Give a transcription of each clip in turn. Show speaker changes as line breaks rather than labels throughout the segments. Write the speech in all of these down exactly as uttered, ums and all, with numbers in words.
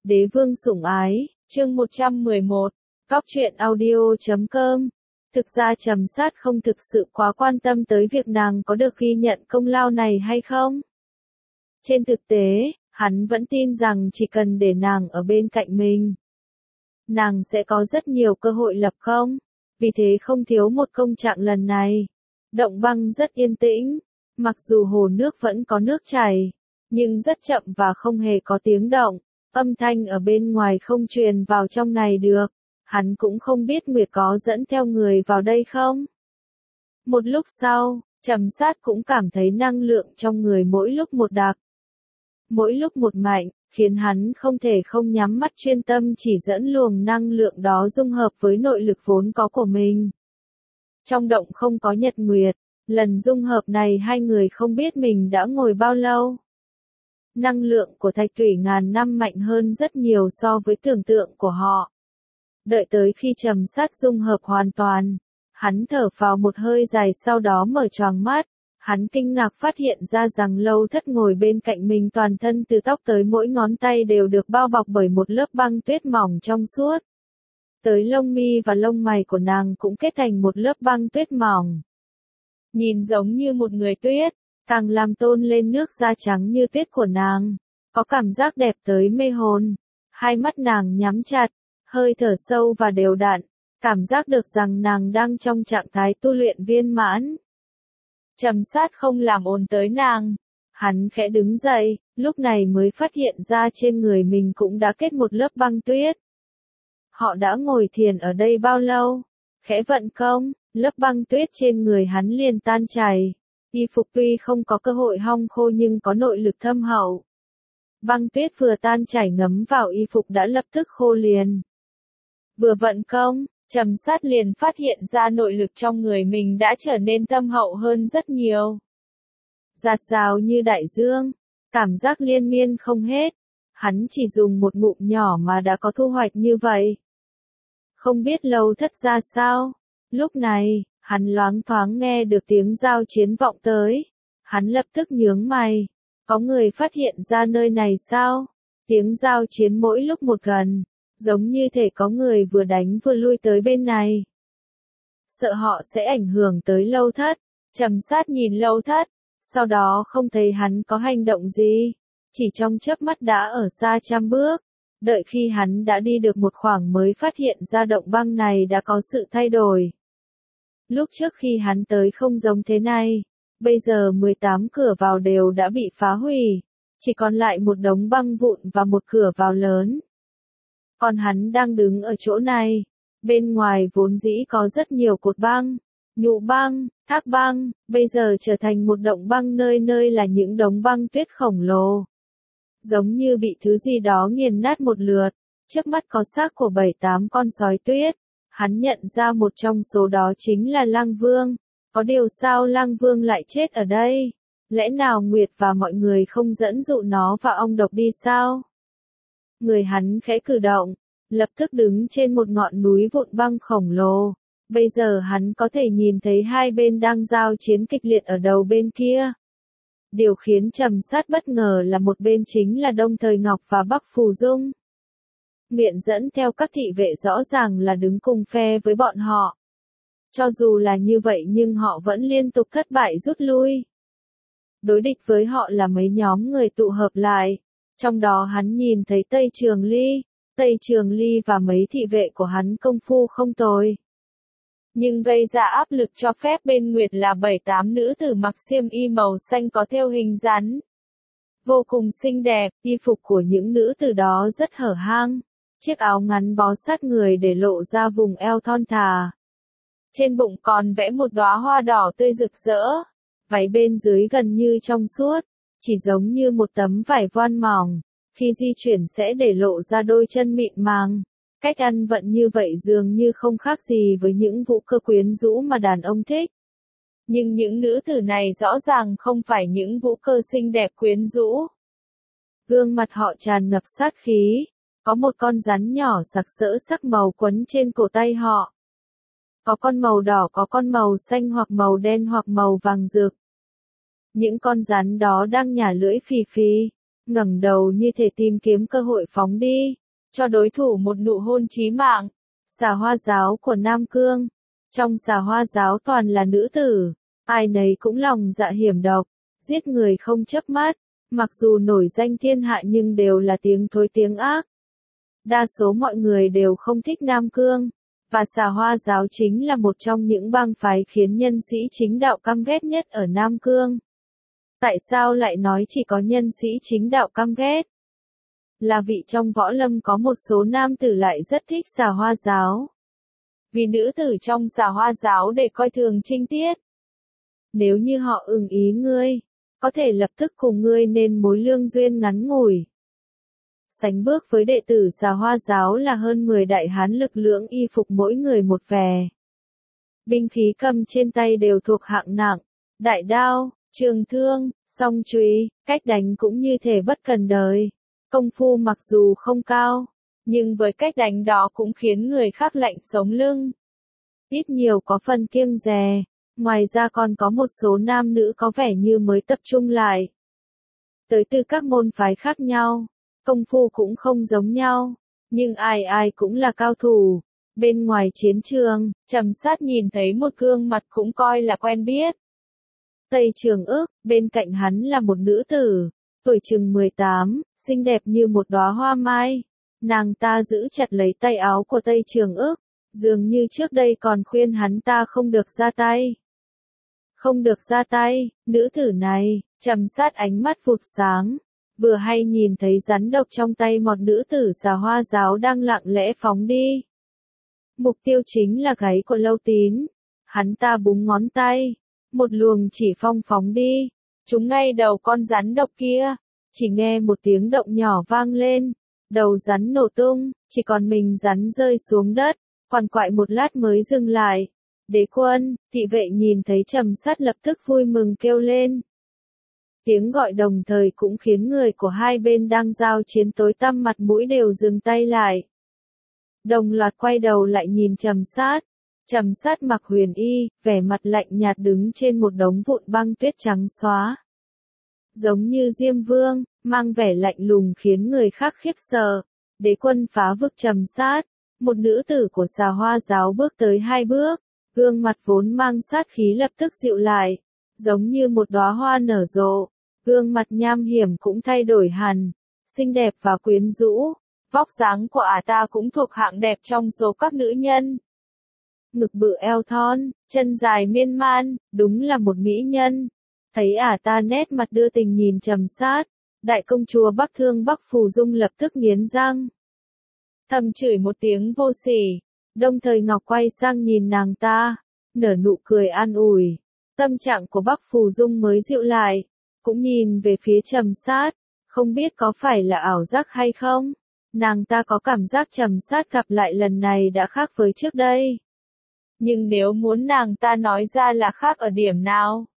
Đế vương sủng ái, chương một trăm mười một, Cóc truyện audio chấm com. Thực ra Trầm Sát không thực sự quá quan tâm tới việc nàng có được ghi nhận công lao này hay không. Trên thực tế, hắn vẫn tin rằng chỉ cần để nàng ở bên cạnh mình, nàng sẽ có rất nhiều cơ hội lập công, vì thế không thiếu một công trạng lần này. Động băng rất yên tĩnh, mặc dù hồ nước vẫn có nước chảy, nhưng rất chậm và không hề có tiếng động, âm thanh ở bên ngoài không truyền vào trong này được. Hắn cũng không biết Nguyệt có dẫn theo người vào đây không. Một lúc sau, Trầm Sát cũng cảm thấy năng lượng trong người mỗi lúc một đặc, mỗi lúc một mạnh, khiến hắn không thể không nhắm mắt chuyên tâm chỉ dẫn luồng năng lượng đó dung hợp với nội lực vốn có của mình. Trong động không có nhật nguyệt, lần dung hợp này hai người không biết mình đã ngồi bao lâu. Năng lượng của thạch thủy ngàn năm mạnh hơn rất nhiều so với tưởng tượng của họ. Đợi tới khi Trầm Sát dung hợp hoàn toàn, hắn thở phào một hơi dài sau đó mở choàng mắt. Hắn kinh ngạc phát hiện ra rằng Lâu Thất ngồi bên cạnh mình toàn thân từ tóc tới mỗi ngón tay đều được bao bọc bởi một lớp băng tuyết mỏng trong suốt. Tới lông mi và lông mày của nàng cũng kết thành một lớp băng tuyết mỏng. Nhìn giống như một người tuyết, càng làm tôn lên nước da trắng như tuyết của nàng. Có cảm giác đẹp tới mê hồn. Hai mắt nàng nhắm chặt, hơi thở sâu và đều đặn, cảm giác được rằng nàng đang trong trạng thái tu luyện viên mãn. Trầm Sát không làm ồn tới nàng. Hắn khẽ đứng dậy, lúc này mới phát hiện ra trên người mình cũng đã kết một lớp băng tuyết. Họ đã ngồi thiền ở đây bao lâu? Khẽ vận công, lớp băng tuyết trên người hắn liền tan chảy. Y phục tuy không có cơ hội hong khô nhưng có nội lực thâm hậu. Băng tuyết vừa tan chảy ngấm vào y phục đã lập tức khô liền. Vừa vận công, Trầm Sát liền phát hiện ra nội lực trong người mình đã trở nên thâm hậu hơn rất nhiều. Dạt dào như đại dương, cảm giác liên miên không hết. Hắn chỉ dùng một ngụm nhỏ mà đã có thu hoạch như vậy. Không biết Lâu Thất ra sao. Lúc này, hắn loáng thoáng nghe được tiếng giao chiến vọng tới. Hắn lập tức nhướng mày. Có người phát hiện ra nơi này sao? Tiếng giao chiến mỗi lúc một gần. Giống như thể có người vừa đánh vừa lui tới bên này. Sợ họ sẽ ảnh hưởng tới Lâu Thất. Trầm Sát nhìn Lâu Thất, sau đó không thấy hắn có hành động gì. Chỉ trong chớp mắt đã ở xa trăm bước. Đợi khi hắn đã đi được một khoảng mới phát hiện ra động băng này đã có sự thay đổi. Lúc trước khi hắn tới không giống thế này. Bây giờ mười tám cửa vào đều đã bị phá hủy. Chỉ còn lại một đống băng vụn và một cửa vào lớn. Còn hắn đang đứng ở chỗ này. Bên ngoài vốn dĩ có rất nhiều cột băng, nhũ băng, thác băng, bây giờ trở thành một động băng nơi nơi là những đống băng tuyết khổng lồ. Giống như bị thứ gì đó nghiền nát một lượt. Trước mắt có xác của bảy tám con sói tuyết. Hắn nhận ra một trong số đó chính là Lang Vương. Có điều sao Lang Vương lại chết ở đây? Lẽ nào Nguyệt và mọi người không dẫn dụ nó và ong độc đi sao? Người hắn khẽ cử động, lập tức đứng trên một ngọn núi vụn băng khổng lồ. Bây giờ hắn có thể nhìn thấy hai bên đang giao chiến kịch liệt ở đầu bên kia. Điều khiến Trầm Sát bất ngờ là một bên chính là Đông Thời Ngọc và Bắc Phù Dung. Miệng dẫn theo các thị vệ rõ ràng là đứng cùng phe với bọn họ. Cho dù là như vậy nhưng họ vẫn liên tục thất bại rút lui. Đối địch với họ là mấy nhóm người tụ hợp lại. Trong đó hắn nhìn thấy Tây Trường Ly, Tây Trường Ly và mấy thị vệ của hắn công phu không tồi. Nhưng gây ra áp lực cho phép bên Nguyệt là bảy tám nữ tử mặc xiêm y màu xanh có thêu hình rắn. Vô cùng xinh đẹp, y phục của những nữ tử đó rất hở hang. Chiếc áo ngắn bó sát người để lộ ra vùng eo thon thả. Trên bụng còn vẽ một đóa hoa đỏ tươi rực rỡ. Váy bên dưới gần như trong suốt. Chỉ giống như một tấm vải voan mỏng, khi di chuyển sẽ để lộ ra đôi chân mịn màng. Cách ăn vận như vậy dường như không khác gì với những vũ cơ quyến rũ mà đàn ông thích. Nhưng những nữ tử này rõ ràng không phải những vũ cơ xinh đẹp quyến rũ. Gương mặt họ tràn ngập sát khí, có một con rắn nhỏ sặc sỡ sắc màu quấn trên cổ tay họ. Có con màu đỏ, có con màu xanh hoặc màu đen hoặc màu vàng rực. Những con rắn đó đang nhả lưỡi phì phì. ngẩng đầu như thể tìm kiếm cơ hội phóng đi, cho đối thủ một nụ hôn chí mạng. Xà Hoa giáo của Nam Cương. Trong Xà Hoa giáo toàn là nữ tử, ai nấy cũng lòng dạ hiểm độc, giết người không chớp mắt, mặc dù nổi danh thiên hạ nhưng đều là tiếng thối tiếng ác. Đa số mọi người đều không thích Nam Cương, và Xà Hoa giáo chính là một trong những bang phái khiến nhân sĩ chính đạo căm ghét nhất ở Nam Cương. Tại sao lại nói chỉ có nhân sĩ chính đạo căm ghét? Là vì trong võ lâm có một số nam tử lại rất thích Xà Hoa giáo. Vì nữ tử trong Xà Hoa giáo để coi thường trinh tiết. Nếu như họ ưng ý ngươi, có thể lập tức cùng ngươi nên mối lương duyên ngắn ngủi. Sánh bước với đệ tử Xà Hoa giáo là hơn mười đại hán lực lưỡng y phục mỗi người một vẻ. Binh khí cầm trên tay đều thuộc hạng nặng, đại đao, trường thương, song chùy, cách đánh cũng như thể bất cần đời. Công phu mặc dù không cao, nhưng với cách đánh đó cũng khiến người khác lạnh sống lưng. Ít nhiều có phần kiêng dè, ngoài ra còn có một số nam nữ có vẻ như mới tập trung lại. Tới từ các môn phái khác nhau, công phu cũng không giống nhau, nhưng ai ai cũng là cao thủ. Bên ngoài chiến trường, Trầm Sát nhìn thấy một gương mặt cũng coi là quen biết. Tây Trường Ức, bên cạnh hắn là một nữ tử, tuổi chừng mười tám, xinh đẹp như một đóa hoa mai. Nàng ta giữ chặt lấy tay áo của Tây Trường Ức, dường như trước đây còn khuyên hắn ta không được ra tay. Không được ra tay, nữ tử này, Trầm Sát ánh mắt vụt sáng, vừa hay nhìn thấy rắn độc trong tay một nữ tử Xà Hoa giáo đang lặng lẽ phóng đi. Mục tiêu chính là gáy của Lâu Tín. Hắn ta búng ngón tay, một luồng chỉ phong phóng đi, trúng ngay đầu con rắn độc kia. Chỉ nghe một tiếng động nhỏ vang lên, đầu rắn nổ tung, chỉ còn mình rắn rơi xuống đất, quằn quại một lát mới dừng lại. Đế quân, thị vệ nhìn thấy Trầm Sát lập tức vui mừng kêu lên. Tiếng gọi đồng thời cũng khiến người của hai bên đang giao chiến tối tăm mặt mũi đều dừng tay lại. Đồng loạt quay đầu lại nhìn Trầm Sát. Trầm Sát mặc huyền y, vẻ mặt lạnh nhạt đứng trên một đống vụn băng tuyết trắng xóa. Giống như Diêm Vương, mang vẻ lạnh lùng khiến người khác khiếp sợ. Đế quân phá vực Trầm Sát. Một nữ tử của Xà Hoa giáo bước tới hai bước, gương mặt vốn mang sát khí lập tức dịu lại, giống như một đóa hoa nở rộ. Gương mặt nham hiểm cũng thay đổi hẳn, xinh đẹp và quyến rũ. Vóc dáng của ả ta cũng thuộc hạng đẹp trong số các nữ nhân. Ngực bự eo thon, chân dài miên man, đúng là một mỹ nhân. Thấy ả ta nét mặt đưa tình nhìn Trầm Sát, đại công chúa Bắc Thương Bắc Phù Dung lập tức nghiến răng. Thầm chửi một tiếng vô sỉ, đồng thời Ngọc quay sang nhìn nàng ta, nở nụ cười an ủi. Tâm trạng của Bắc Phù Dung mới dịu lại, cũng nhìn về phía Trầm Sát, không biết có phải là ảo giác hay không. Nàng ta có cảm giác Trầm Sát gặp lại lần này đã khác với trước đây. Nhưng nếu muốn nàng ta nói ra là khác ở điểm nào?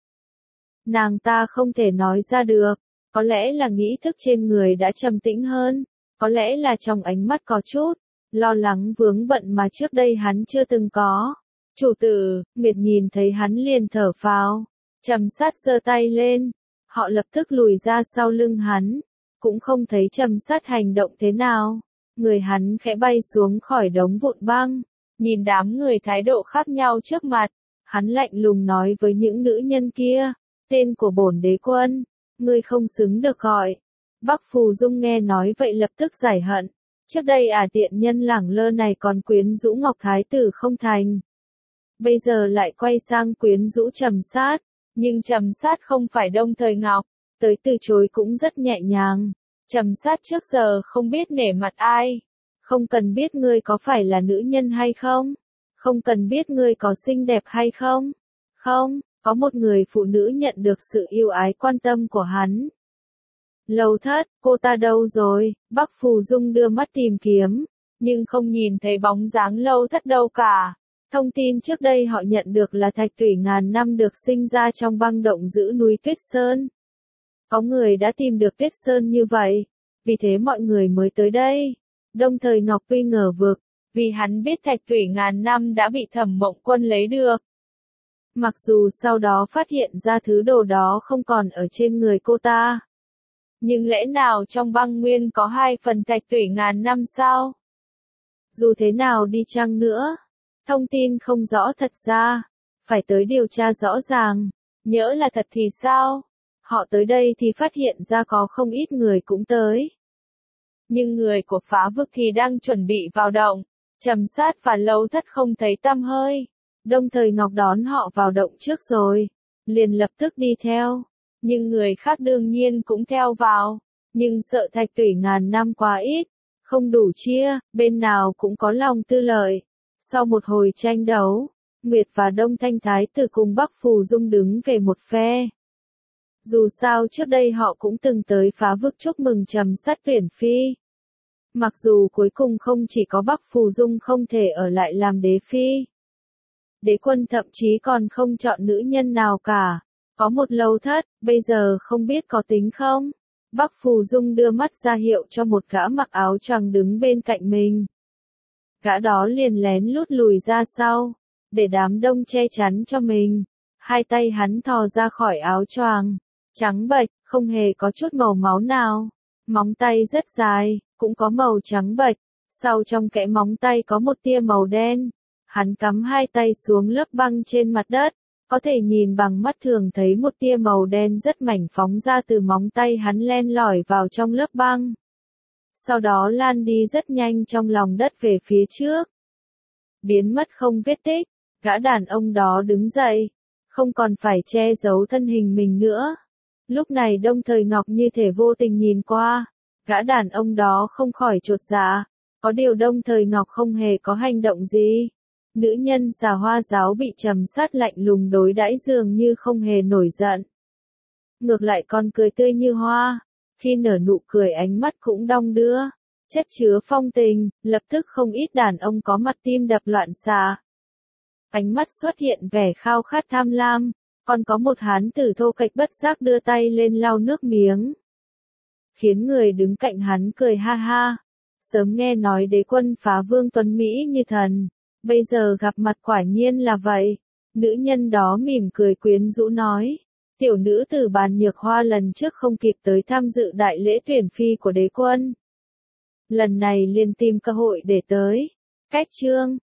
Nàng ta không thể nói ra được, có lẽ là nghĩ thức trên người đã trầm tĩnh hơn, có lẽ là trong ánh mắt có chút lo lắng vướng bận mà trước đây hắn chưa từng có. Chủ tử, Nguyệt nhìn thấy hắn liền thở phào. Trầm Sát giơ tay lên, họ lập tức lùi ra sau lưng hắn, cũng không thấy Trầm Sát hành động thế nào. Người hắn khẽ bay xuống khỏi đống vụn băng, nhìn đám người thái độ khác nhau trước mặt, hắn lạnh lùng nói với những nữ nhân kia, tên của bổn đế quân, ngươi không xứng được gọi. Bắc Phù Dung nghe nói vậy lập tức giải hận, trước đây ả tiện nhân lẳng lơ này còn quyến rũ Ngọc Thái tử không thành. Bây giờ lại quay sang quyến rũ Trầm Sát, nhưng Trầm Sát không phải Đông Thời Ngọc, tới từ chối cũng rất nhẹ nhàng. Trầm Sát trước giờ không biết nể mặt ai, không cần biết ngươi có phải là nữ nhân hay không, không cần biết ngươi có xinh đẹp hay không, không, có một người phụ nữ nhận được sự yêu ái quan tâm của hắn. Lâu Thất, cô ta đâu rồi? Bắc Phù Dung đưa mắt tìm kiếm, nhưng không nhìn thấy bóng dáng Lâu Thất đâu cả. Thông tin trước đây họ nhận được là Thạch Tủy ngàn năm được sinh ra trong băng động giữ núi Tuyết Sơn. Có người đã tìm được Tuyết Sơn như vậy, vì thế mọi người mới tới đây. Đồng thời Ngọc Huy ngờ vực, vì hắn biết Thạch Tủy ngàn năm đã bị Thẩm Mộng Quân lấy được. Mặc dù sau đó phát hiện ra thứ đồ đó không còn ở trên người cô ta. Nhưng lẽ nào trong băng nguyên có hai phần thạch tủy ngàn năm sao? Dù thế nào đi chăng nữa, thông tin không rõ thật ra, phải tới điều tra rõ ràng, nhỡ là thật thì sao? Họ tới đây thì phát hiện ra có không ít người cũng tới. Nhưng người của phá vực thì đang chuẩn bị vào động, Trầm Sát và Lâu Thất không thấy tăm hơi. Đồng Thời Ngọc đón họ vào động trước rồi, liền lập tức đi theo. Nhưng người khác đương nhiên cũng theo vào, nhưng sợ thạch tủy ngàn năm quá ít, không đủ chia, bên nào cũng có lòng tư lợi. Sau một hồi tranh đấu, Nguyệt và Đông Thanh Thái Tử cùng Bắc Phù Dung đứng về một phe. Dù sao trước đây họ cũng từng tới phá vực chúc mừng Trầm Sát tuyển phi. Mặc dù cuối cùng không chỉ có Bắc Phù Dung không thể ở lại làm đế phi. Đế quân thậm chí còn không chọn nữ nhân nào cả. Có một Lâu Thất, bây giờ không biết có tính không? Bắc Phù Dung đưa mắt ra hiệu cho một gã mặc áo choàng đứng bên cạnh mình. Gã đó liền lén lút lùi ra sau, để đám đông che chắn cho mình. Hai tay hắn thò ra khỏi áo choàng, trắng bệch, không hề có chút màu máu nào. Móng tay rất dài, cũng có màu trắng bệch. Sau trong kẽ móng tay có một tia màu đen. Hắn cắm hai tay xuống lớp băng trên mặt đất. Có thể nhìn bằng mắt thường thấy một tia màu đen rất mảnh phóng ra từ móng tay hắn len lỏi vào trong lớp băng. Sau đó lan đi rất nhanh trong lòng đất về phía trước. Biến mất không vết tích, gã đàn ông đó đứng dậy, không còn phải che giấu thân hình mình nữa. Lúc này Đồng Thời Ngọc như thể vô tình nhìn qua, gã đàn ông đó không khỏi chột dạ, có điều Đồng Thời Ngọc không hề có hành động gì. Nữ nhân Xà Hoa giáo bị Trầm Sát lạnh lùng đối đãi dường như không hề nổi giận. Ngược lại còn cười tươi như hoa, khi nở nụ cười ánh mắt cũng đong đưa, chất chứa phong tình, lập tức không ít đàn ông có mặt tim đập loạn xạ. Ánh mắt xuất hiện vẻ khao khát tham lam, còn có một hán tử thô kệch bất giác đưa tay lên lau nước miếng. Khiến người đứng cạnh hắn cười ha ha, sớm nghe nói đế quân phá vương tuấn Mỹ như thần. Bây giờ gặp mặt quả nhiên là vậy. Nữ nhân đó mỉm cười quyến rũ nói. Tiểu nữ từ Bàn Nhược Hoa lần trước không kịp tới tham dự đại lễ tuyển phi của đế quân. Lần này liền tìm cơ hội để tới. Cách chương